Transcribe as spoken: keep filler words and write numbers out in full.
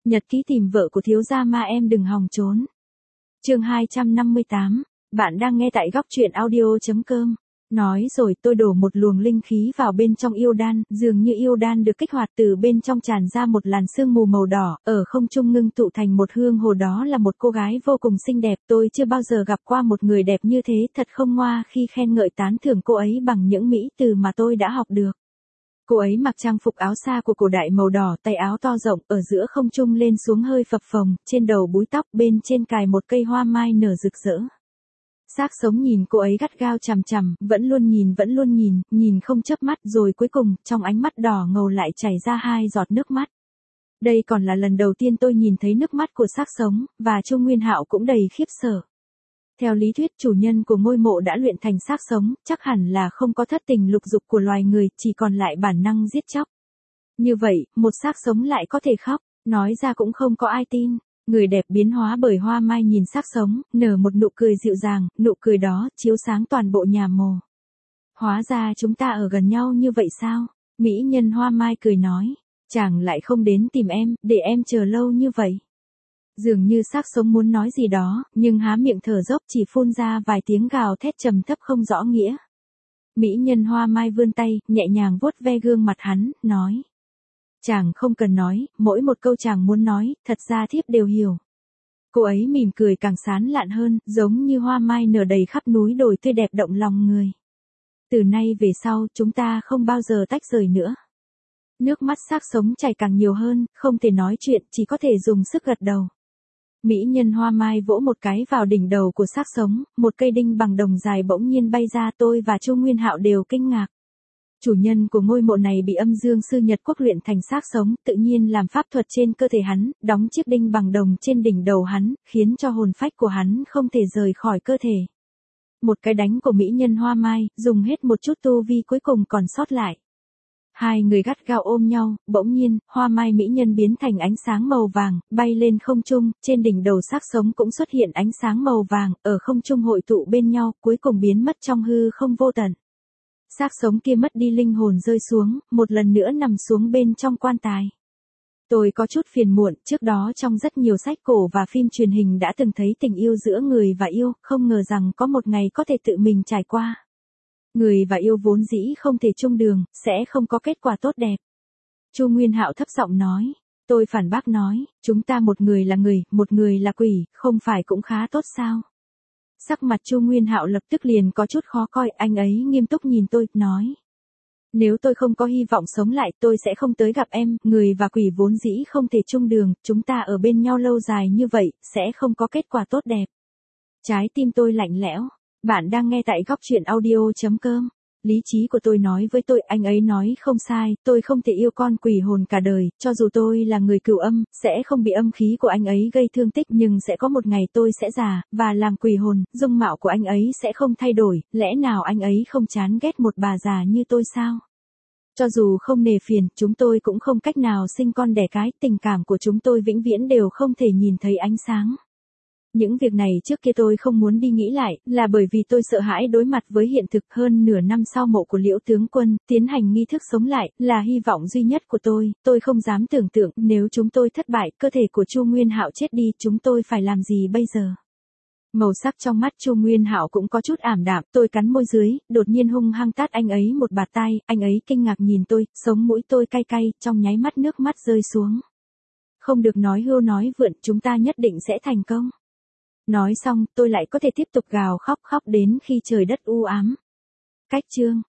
Nhật ký tìm vợ của thiếu gia ma em đừng hòng trốn. Chương hai trăm năm mươi tám, bạn đang nghe tại góc truyện audio chấm com. Nói rồi tôi đổ một luồng linh khí vào bên trong yêu đan, dường như yêu đan được kích hoạt từ bên trong tràn ra một làn sương mù màu đỏ, ở không trung ngưng tụ thành một hương hồ, đó là một cô gái vô cùng xinh đẹp, tôi chưa bao giờ gặp qua một người đẹp như thế, thật không ngoa khi khen ngợi tán thưởng cô ấy bằng những mỹ từ mà tôi đã học được. Cô ấy mặc trang phục áo sa của cổ đại màu đỏ, tay áo to rộng, ở giữa không trung lên xuống hơi phập phồng, trên đầu búi tóc, bên trên cài một cây hoa mai nở rực rỡ. Xác sống nhìn cô ấy gắt gao chằm chằm, vẫn luôn nhìn vẫn luôn nhìn, nhìn không chớp mắt, rồi cuối cùng, trong ánh mắt đỏ ngầu lại chảy ra hai giọt nước mắt. Đây còn là lần đầu tiên tôi nhìn thấy nước mắt của xác sống, và Chu Nguyên Hạo cũng đầy khiếp sợ. Theo lý thuyết chủ nhân của ngôi mộ đã luyện thành xác sống, chắc hẳn là không có thất tình lục dục của loài người, chỉ còn lại bản năng giết chóc. Như vậy, một xác sống lại có thể khóc, nói ra cũng không có ai tin. Người đẹp biến hóa bởi hoa mai nhìn xác sống, nở một nụ cười dịu dàng, nụ cười đó chiếu sáng toàn bộ nhà mồ. Hóa ra chúng ta ở gần nhau như vậy sao? Mỹ nhân hoa mai cười nói, chàng lại không đến tìm em, để em chờ lâu như vậy. Dường như xác sống muốn nói gì đó, nhưng há miệng thở dốc chỉ phun ra vài tiếng gào thét trầm thấp không rõ nghĩa. Mỹ nhân hoa mai vươn tay, nhẹ nhàng vuốt ve gương mặt hắn, nói. Chàng không cần nói, mỗi một câu chàng muốn nói, thật ra thiếp đều hiểu. Cô ấy mỉm cười càng sán lạn hơn, giống như hoa mai nở đầy khắp núi đồi tươi đẹp động lòng người. Từ nay về sau, chúng ta không bao giờ tách rời nữa. Nước mắt xác sống chảy càng nhiều hơn, không thể nói chuyện, chỉ có thể dùng sức gật đầu. Mỹ nhân hoa mai vỗ một cái vào đỉnh đầu của xác sống, một cây đinh bằng đồng dài bỗng nhiên bay ra, tôi và Chu Nguyên Hạo đều kinh ngạc. Chủ nhân của ngôi mộ này bị âm dương sư Nhật Quốc luyện thành xác sống, tự nhiên làm pháp thuật trên cơ thể hắn, đóng chiếc đinh bằng đồng trên đỉnh đầu hắn, khiến cho hồn phách của hắn không thể rời khỏi cơ thể. Một cái đánh của mỹ nhân hoa mai, dùng hết một chút tu vi cuối cùng còn sót lại. Hai người gắt gao ôm nhau, bỗng nhiên, hoa mai mỹ nhân biến thành ánh sáng màu vàng, bay lên không trung, trên đỉnh đầu xác sống cũng xuất hiện ánh sáng màu vàng, ở không trung hội tụ bên nhau, cuối cùng biến mất trong hư không vô tận. Xác sống kia mất đi linh hồn rơi xuống, một lần nữa nằm xuống bên trong quan tài. Tôi có chút phiền muộn, trước đó trong rất nhiều sách cổ và phim truyền hình đã từng thấy tình yêu giữa người và yêu, không ngờ rằng có một ngày có thể tự mình trải qua. Người và yêu vốn dĩ không thể chung đường, sẽ không có kết quả tốt đẹp. Chu Nguyên Hạo thấp giọng nói. Tôi phản bác nói, chúng ta một người là người, một người là quỷ, không phải cũng khá tốt sao? Sắc mặt Chu Nguyên Hạo lập tức liền có chút khó coi, anh ấy nghiêm túc nhìn tôi, nói. Nếu tôi không có hy vọng sống lại, tôi sẽ không tới gặp em, người và quỷ vốn dĩ không thể chung đường, chúng ta ở bên nhau lâu dài như vậy, sẽ không có kết quả tốt đẹp. Trái tim tôi lạnh lẽo. Bạn đang nghe tại góc truyện audio chấm com. Lý trí của tôi nói với tôi, anh ấy nói không sai, tôi không thể yêu con quỷ hồn cả đời, cho dù tôi là người cửu âm, sẽ không bị âm khí của anh ấy gây thương tích, nhưng sẽ có một ngày tôi sẽ già, và làm quỷ hồn, dung mạo của anh ấy sẽ không thay đổi, lẽ nào anh ấy không chán ghét một bà già như tôi sao? Cho dù không nề phiền, chúng tôi cũng không cách nào sinh con đẻ cái, tình cảm của chúng tôi vĩnh viễn đều không thể nhìn thấy ánh sáng. Những việc này trước kia tôi không muốn đi nghĩ lại, là bởi vì tôi sợ hãi đối mặt với hiện thực. Hơn nửa năm sau mộ của Liễu tướng quân, tiến hành nghi thức sống lại, là hy vọng duy nhất của tôi, tôi không dám tưởng tượng, nếu chúng tôi thất bại, cơ thể của Chu Nguyên Hạo chết đi, chúng tôi phải làm gì bây giờ? Màu sắc trong mắt Chu Nguyên Hạo cũng có chút ảm đạm, tôi cắn môi dưới, đột nhiên hung hăng tát anh ấy một bạt tai, anh ấy kinh ngạc nhìn tôi, sống mũi tôi cay cay, trong nháy mắt nước mắt rơi xuống. Không được nói hưu nói vượn, chúng ta nhất định sẽ thành công. Nói xong, tôi lại có thể tiếp tục gào khóc khóc đến khi trời đất u ám. Cách chương